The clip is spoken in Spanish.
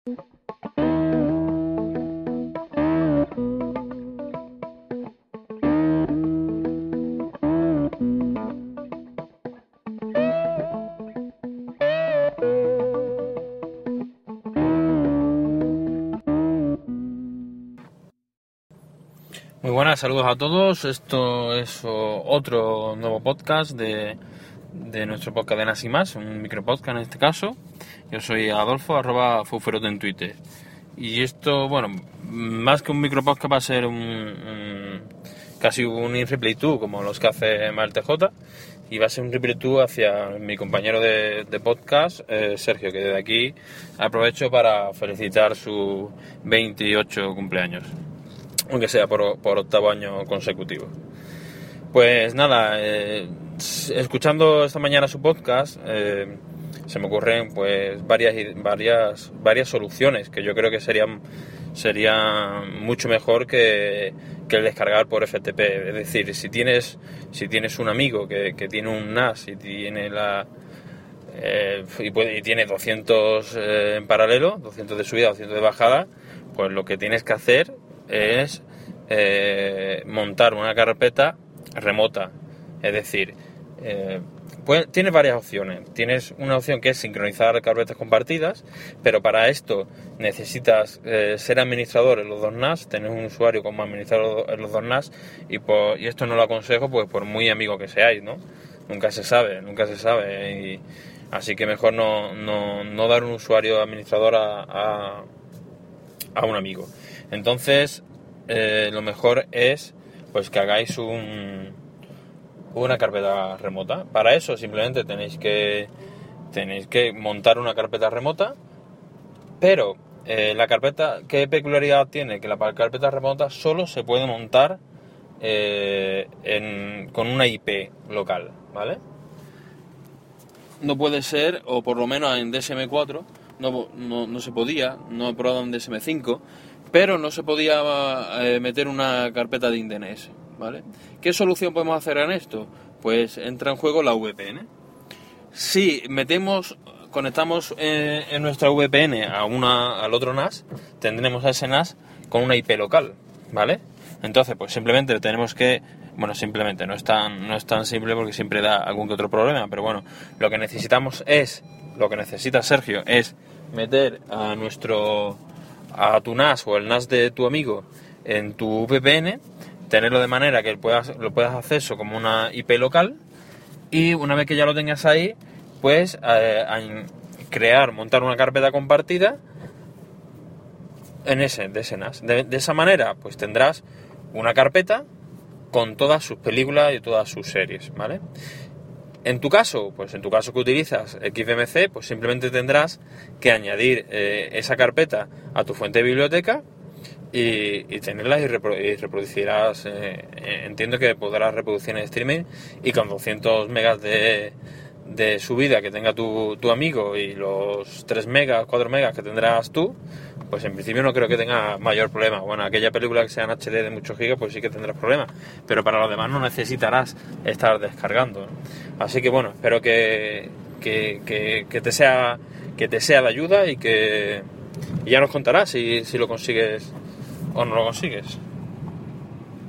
Muy buenas, saludos a todos. Esto es otro nuevo podcast de nuestro podcast de Nas y Más, un micropodcast en este caso. Yo soy Adolfo, @fuferote en Twitter. Y esto, bueno, más que un micropodcast va a ser casi un replay to, como los que hace Mal TJ. Y va a ser un replay to hacia mi compañero de podcast, Sergio, que desde aquí aprovecho para felicitar su 28 cumpleaños. Aunque sea por octavo año consecutivo. Pues nada, escuchando esta mañana su podcast, se me ocurren pues varias soluciones que yo creo que serían mucho mejor que el descargar por FTP. Es decir, si tienes un amigo que tiene un NAS y tiene y tiene 200 en paralelo, 200 de subida, 200 de bajada, pues lo que tienes que hacer es montar una carpeta remota. Es decir, tienes varias opciones. Tienes una opción que es sincronizar carpetas compartidas, pero para esto necesitas ser administrador en los dos NAS, tener un usuario como administrador en los dos NAS, y esto no lo aconsejo pues por muy amigo que seáis, ¿no? Nunca se sabe, y así que mejor no dar un usuario administrador a un amigo. Entonces lo mejor es pues que hagáis una carpeta remota. Para eso simplemente tenéis que montar una carpeta remota, pero la carpeta, ¿qué peculiaridad tiene? Que la carpeta remota solo se puede montar con una IP local, ¿vale? No puede ser, o por lo menos en DSM4 no se podía, no he probado en DSM5, pero no se podía meter una carpeta de InDNS, ¿vale? ¿Qué solución podemos hacer en esto? Pues entra en juego la VPN. Si conectamos en nuestra VPN al otro NAS, tendremos a ese NAS con una IP local, ¿vale? Entonces, pues simplemente tenemos que... Bueno, simplemente, no es tan simple porque siempre da algún que otro problema, pero bueno, lo que necesita Sergio es meter a tu NAS o el NAS de tu amigo en tu VPN, tenerlo de manera que lo puedas acceso como una IP local, y una vez que ya lo tengas ahí, pues montar una carpeta compartida de ese NAS. De esa manera, pues tendrás una carpeta con todas sus películas y todas sus series, ¿vale? En tu caso que utilizas XBMC, pues simplemente tendrás que añadir esa carpeta a tu fuente de biblioteca y tenerlas y reproducirás. Entiendo que podrás reproducir en streaming, y con 200 megas de subida que tenga tu amigo y los 3 megas, 4 megas que tendrás tú, pues en principio no creo que tenga mayor problema. Bueno, aquella película que sea en HD de muchos gigas, pues sí que tendrás problemas, pero para lo demás no necesitarás estar descargando, ¿no? Así que bueno, espero que te sea de ayuda, y ya nos contarás si lo consigues o no lo consigues.